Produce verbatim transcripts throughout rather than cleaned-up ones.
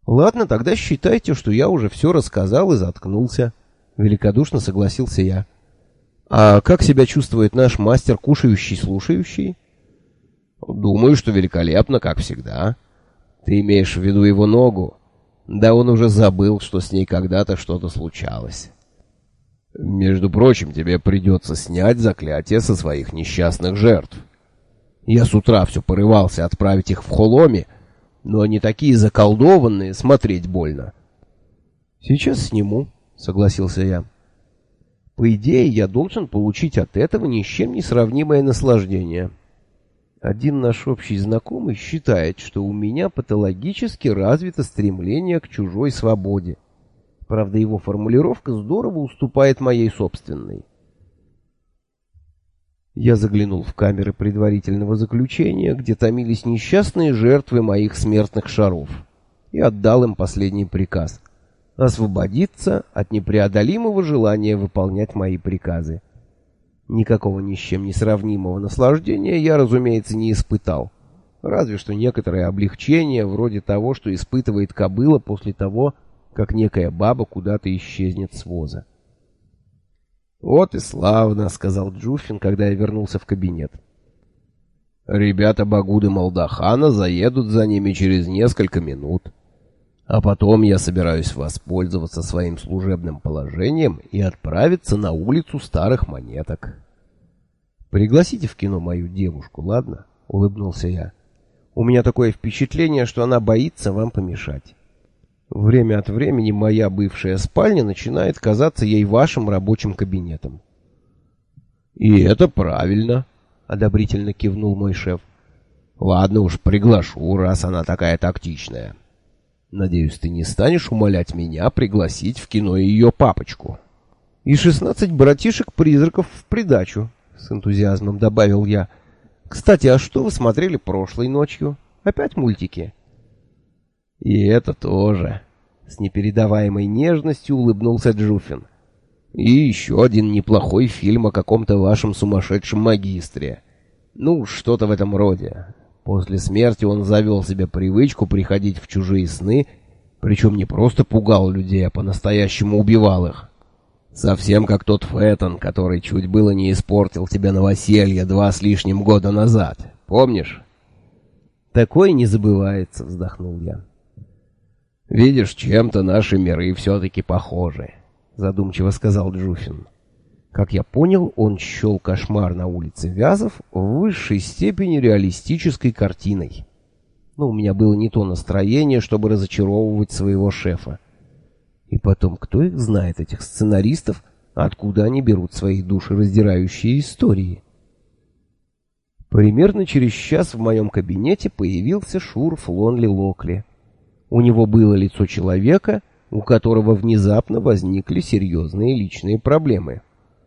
Ладно, тогда считайте, что я уже все рассказал и заткнулся. Великодушно согласился я. А как себя чувствует наш мастер кушающий-слушающий? Думаю, что великолепно, как всегда. Ты имеешь в виду его ногу? Да он уже забыл, что с ней когда-то что-то случалось. Между прочим, тебе придется снять заклятие со своих несчастных жертв. Я с утра все порывался отправить их в Холоми, но они такие заколдованные, смотреть больно. Сейчас сниму, согласился я. По идее, я должен получить от этого ни с чем не сравнимое наслаждение. Один наш общий знакомый считает, что у меня патологически развито стремление к чужой свободе. Правда, его формулировка здорово уступает моей собственной. Я заглянул в камеры предварительного заключения, где томились несчастные жертвы моих смертных шаров, и отдал им последний приказ — освободиться от непреодолимого желания выполнять мои приказы. Никакого ни с чем не сравнимого наслаждения я, разумеется, не испытал, разве что некоторое облегчение, вроде того, что испытывает кобыла после того, как некая баба куда-то исчезнет с воза. «Вот и славно», — сказал Джуффин, когда я вернулся в кабинет. «Ребята Багуды Малдахана заедут за ними через несколько минут. А потом я собираюсь воспользоваться своим служебным положением и отправиться на улицу старых монеток». «Пригласите в кино мою девушку, ладно?» — улыбнулся я. «У меня такое впечатление, что она боится вам помешать. Время от времени моя бывшая спальня начинает казаться ей вашим рабочим кабинетом». «И это правильно», — одобрительно кивнул мой шеф. «Ладно уж, приглашу, раз она такая тактичная. Надеюсь, ты не станешь умолять меня пригласить в кино ее папочку». «И шестнадцать братишек-призраков в придачу», — с энтузиазмом добавил я. «Кстати, а что вы смотрели прошлой ночью? Опять мультики?» «И это тоже», — с непередаваемой нежностью улыбнулся Джуффин. «И еще один неплохой фильм о каком-то вашем сумасшедшем магистре. Ну, что-то в этом роде. После смерти он завел себе привычку приходить в чужие сны, причем не просто пугал людей, а по-настоящему убивал их. Совсем как тот Фэттон, который чуть было не испортил тебе новоселье два с лишним года назад. Помнишь?» «Такое не забывается», — вздохнул я. «Видишь, чем-то наши миры все-таки похожи», — задумчиво сказал Джуффин. Как я понял, он счел «Кошмар на улице Вязов» в высшей степени реалистической картиной. Но у меня было не то настроение, чтобы разочаровывать своего шефа. И потом, кто их знает, этих сценаристов, откуда они берут свои душераздирающие истории? Примерно через час в моем кабинете появился Шурф Лонли Локли. У него было лицо человека, у которого внезапно возникли серьезные личные проблемы.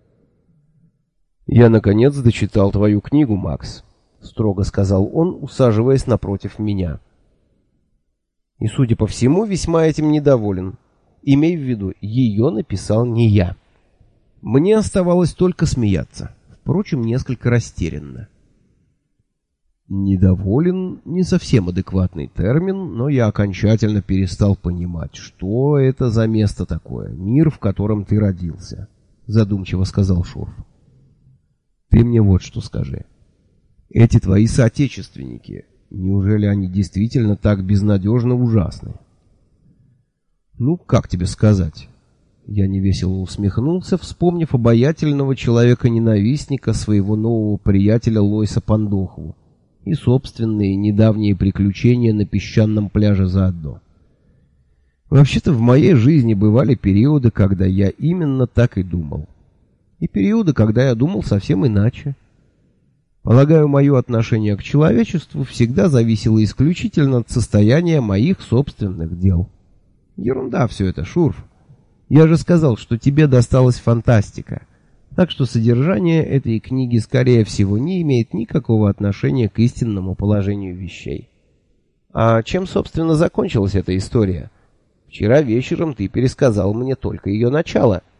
«Я, наконец, дочитал твою книгу, Макс», — строго сказал он, усаживаясь напротив меня. «И, судя по всему, весьма этим недоволен. Имей в виду, ее написал не я». Мне оставалось только смеяться, впрочем, несколько растерянно. «Недоволен» — не совсем адекватный термин, но я окончательно перестал понимать, что это за место такое, мир, в котором ты родился, — задумчиво сказал Шурф. «Ты мне вот что скажи. Эти твои соотечественники, неужели они действительно так безнадежно ужасны?» «Ну, как тебе сказать?» Я невесело усмехнулся, вспомнив обаятельного человека-ненавистника своего нового приятеля Лойса Пандохву и собственные недавние приключения на песчаном пляже заодно. Вообще-то в моей жизни бывали периоды, когда я именно так и думал. И периоды, когда я думал совсем иначе. Полагаю, мое отношение к человечеству всегда зависело исключительно от состояния моих собственных дел. Ерунда все это, Шурф. Я же сказал, что тебе досталась фантастика. Так что содержание этой книги, скорее всего, не имеет никакого отношения к истинному положению вещей. А чем, собственно, закончилась эта история? Вчера вечером ты пересказал мне только ее начало.